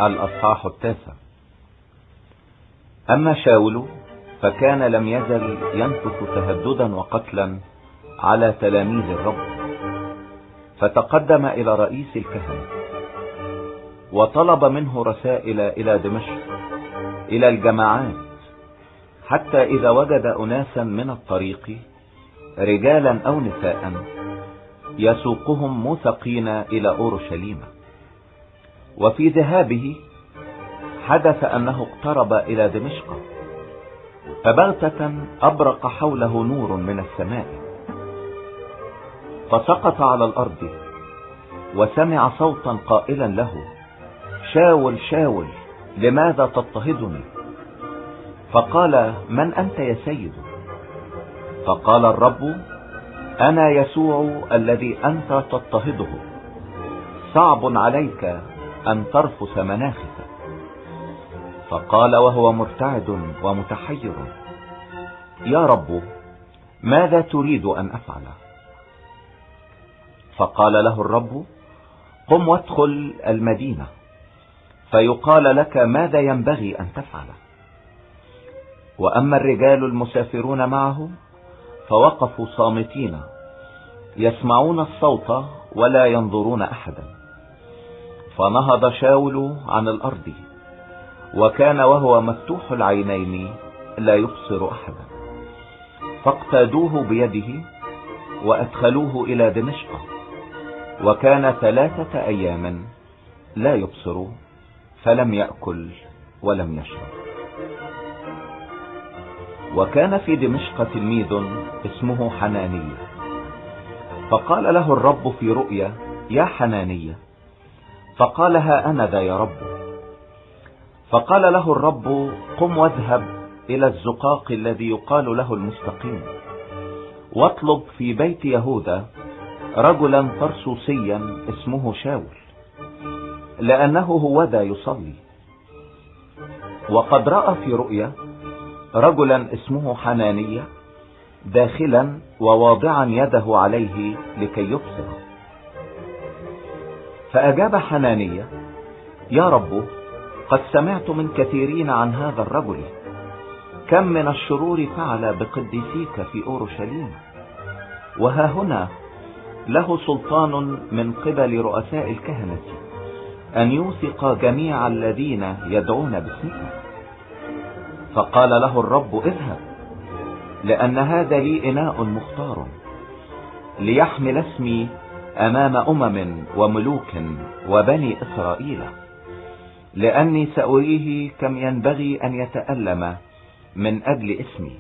الأصحاح 9. أما شاول فكان لم يزل ينفث تهددا وقتلا على تلاميذ الرب، فتقدم إلى رئيس الكهنة وطلب منه رسائل إلى دمشق إلى الجماعات، حتى إذا وجد أناسا من الطريق رجالا أو نساء يسوقهم موثقين إلى أورشليم. وفي ذهابه حدث أنه اقترب إلى دمشق، فبغتة أبرق حوله نور من السماء، فسقط على الأرض وسمع صوتا قائلا له: شاول شاول لماذا تضطهدني؟ فقال: من أنت يا سيد؟ فقال الرب: أنا يسوع الذي أنت تضطهده، صعب عليك أن ترفس مناخك. فقال وهو مرتعد ومتحير: يا رب، ماذا تريد أن أفعل؟ فقال له الرب: قم وادخل المدينة، فيقال لك ماذا ينبغي أن تفعل. وأما الرجال المسافرون معه فوقفوا صامتين يسمعون الصوت ولا ينظرون أحدا. فنهض شاول عن الأرض، وكان وهو مفتوح العينين لا يبصر أحدا، فاقتادوه بيده وأدخلوه إلى دمشق، وكان 3 أيام لا يبصر، فلم يأكل ولم يشرب. وكان في دمشق تلميذ اسمه حنانية، فقال له الرب في رؤيا: يا حنانية. فقال: ها أنا ذا يا رب. فقال له الرب: قم واذهب إلى الزقاق الذي يقال له المستقيم، واطلب في بيت يهوذا رجلا طرسوسيا اسمه شاول، لأنه هو ذا يصلي. وقد رأى في رؤيا رجلا اسمه حنانية داخلا وواضعا يده عليه لكي يبصر. فأجاب حنانية: يا رب، قد سمعت من كثيرين عن هذا الرجل، كم من الشرور فعل بقديسيك في أورشليم، وها هنا له سلطان من قبل رؤساء الكهنة أن يوثق جميع الذين يدعون باسمك. فقال له الرب: اذهب، لأن هذا لي إناء مختار ليحمل اسمي أمام أمم وملوك وبني إسرائيل، لأني سأريه كم ينبغي أن يتألم من أجل اسمي.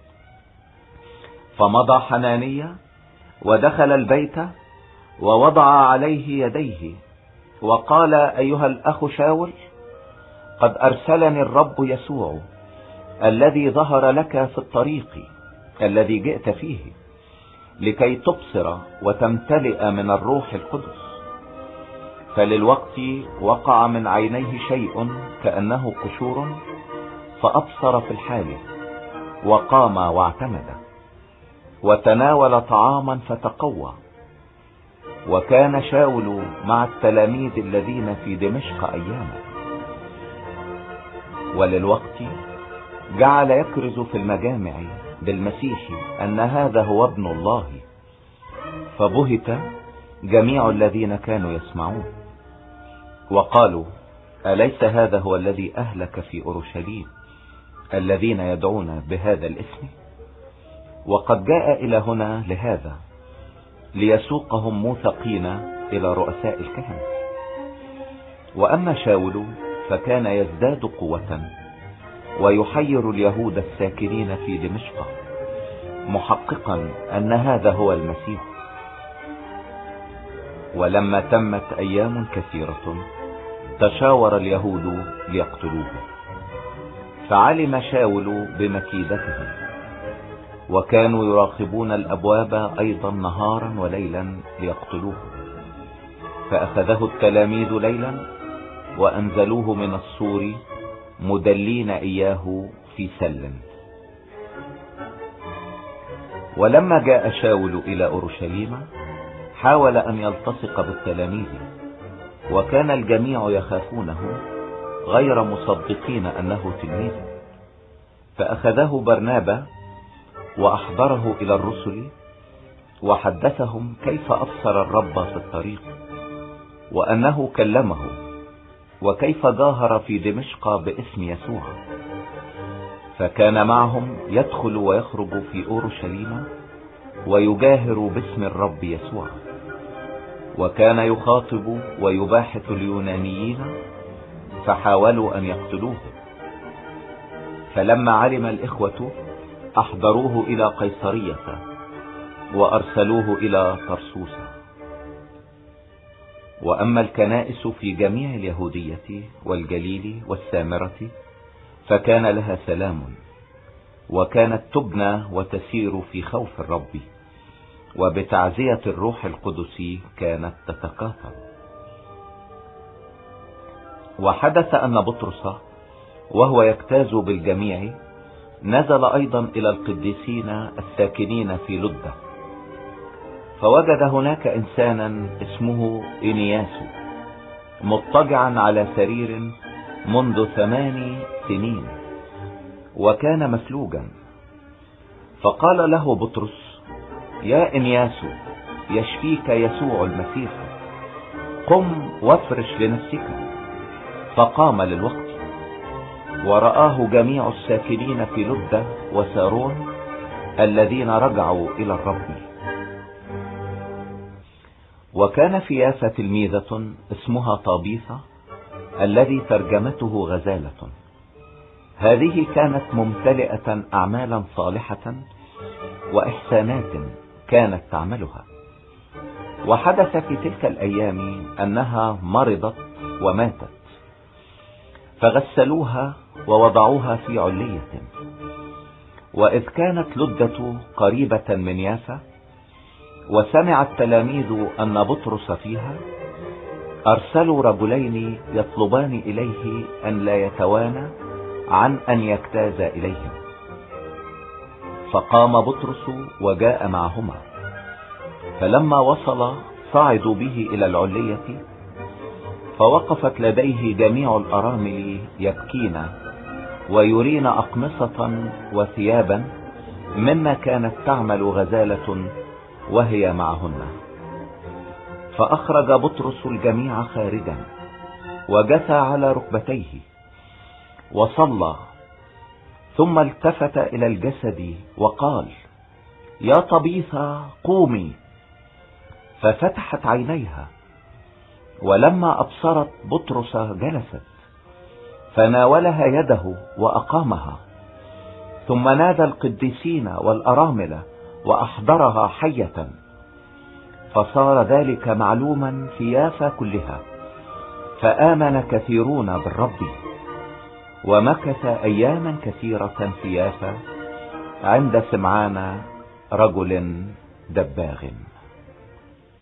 فمضى حنانية ودخل البيت ووضع عليه يديه وقال: أيها الأخ شاول، قد أرسلني الرب يسوع الذي ظهر لك في الطريق الذي جئت فيه، لكي تبصر وتمتلئ من الروح القدس. فللوقت وقع من عينيه شيء كأنه قشور، فأبصر في الحال، وقام واعتمد، وتناول طعاما فتقوى. وكان شاول مع التلاميذ الذين في دمشق أياما. وللوقت جعل يكرز في المجامع بالمسيح أن هذا هو ابن الله، فبهت جميع الذين كانوا يسمعون، وقالوا: أليس هذا هو الذي أهلك في أورشليم الذين يدعون بهذا الاسم؟ وقد جاء إلى هنا لهذا، ليسوقهم موثقين إلى رؤساء الكهنة. وأما شاول فكان يزداد قوة ويحير اليهود الساكنين في دمشق، محققا أن هذا هو المسيح. ولما تمت أيام كثيرة تشاور اليهود ليقتلوه، فعلم شاول بمكيدتهم، وكانوا يراقبون الأبواب أيضا نهارا وليلا ليقتلوه. فأخذه التلاميذ ليلا وأنزلوه من السور مدلين إياه في سل. ولما جاء شاول إلى أورشليم حاول أن يلتصق بالتلاميذ، وكان الجميع يخافونه غير مصدقين أنه تلميذ. فأخذه برنابا وأحضره إلى الرسل وحدثهم كيف أبصر الرب في الطريق، وأنه كلمه، وكيف ظاهر في دمشق باسم يسوع. فكان معهم يدخل ويخرج في أورشليم ويجاهر باسم الرب يسوع، وكان يخاطب ويباحث اليونانيين، فحاولوا أن يقتلوه. فلما علم الإخوة أحضروه إلى قيصرية وأرسلوه إلى طرسوس. وأما الكنائس في جميع اليهودية والجليل والسامرة فكان لها سلام، وكانت تبنى وتسير في خوف الرب، وبتعزية الروح القدس كانت تتكاثر. وحدث أن بطرس وهو يجتاز بالجميع نزل أيضا إلى القديسين الساكنين في لدة، فوجد هناك إنسانا اسمه إنياس مضطجعا على سرير منذ 8 سنين، وكان مفلوجا. فقال له بطرس: يا إنياس، يشفيك يسوع المسيح، قم وافرش لنفسك. فقام للوقت، ورآه جميع الساكنين في لدة وسارون الذين رجعوا إلى الرب. وكان في يافا تلميذة اسمها طابيثة، الذي ترجمته غزالة. هذه كانت ممتلئة أعمالا صالحة وإحسانات كانت تعملها. وحدث في تلك الأيام أنها مرضت وماتت، فغسلوها ووضعوها في علية. وإذ كانت لدة قريبة من يافا، وسمع التلاميذ أن بطرس فيها، أرسلوا رجلين يطلبان إليه أن لا يتوانى عن أن يجتاز إليهم. فقام بطرس وجاء معهما، فلما وصل صعدوا به إلى العلية، فوقفت لديه جميع الأرامل يبكين ويرين أقمصة وثيابا مما كانت تعمل غزالة وهي معهن. فأخرج بطرس الجميع خارجا، وجثى على ركبتيه وصلى، ثم التفت إلى الجسد وقال: يا طبيثة قومي. ففتحت عينيها، ولما أبصرت بطرس جلست، فناولها يده وأقامها. ثم نادى القديسين والأرامل وأحضرها حية. فصار ذلك معلوما في يافا كلها، فآمن كثيرون بالرب. ومكث أياما كثيرة في يافا عند سمعان رجل دباغ.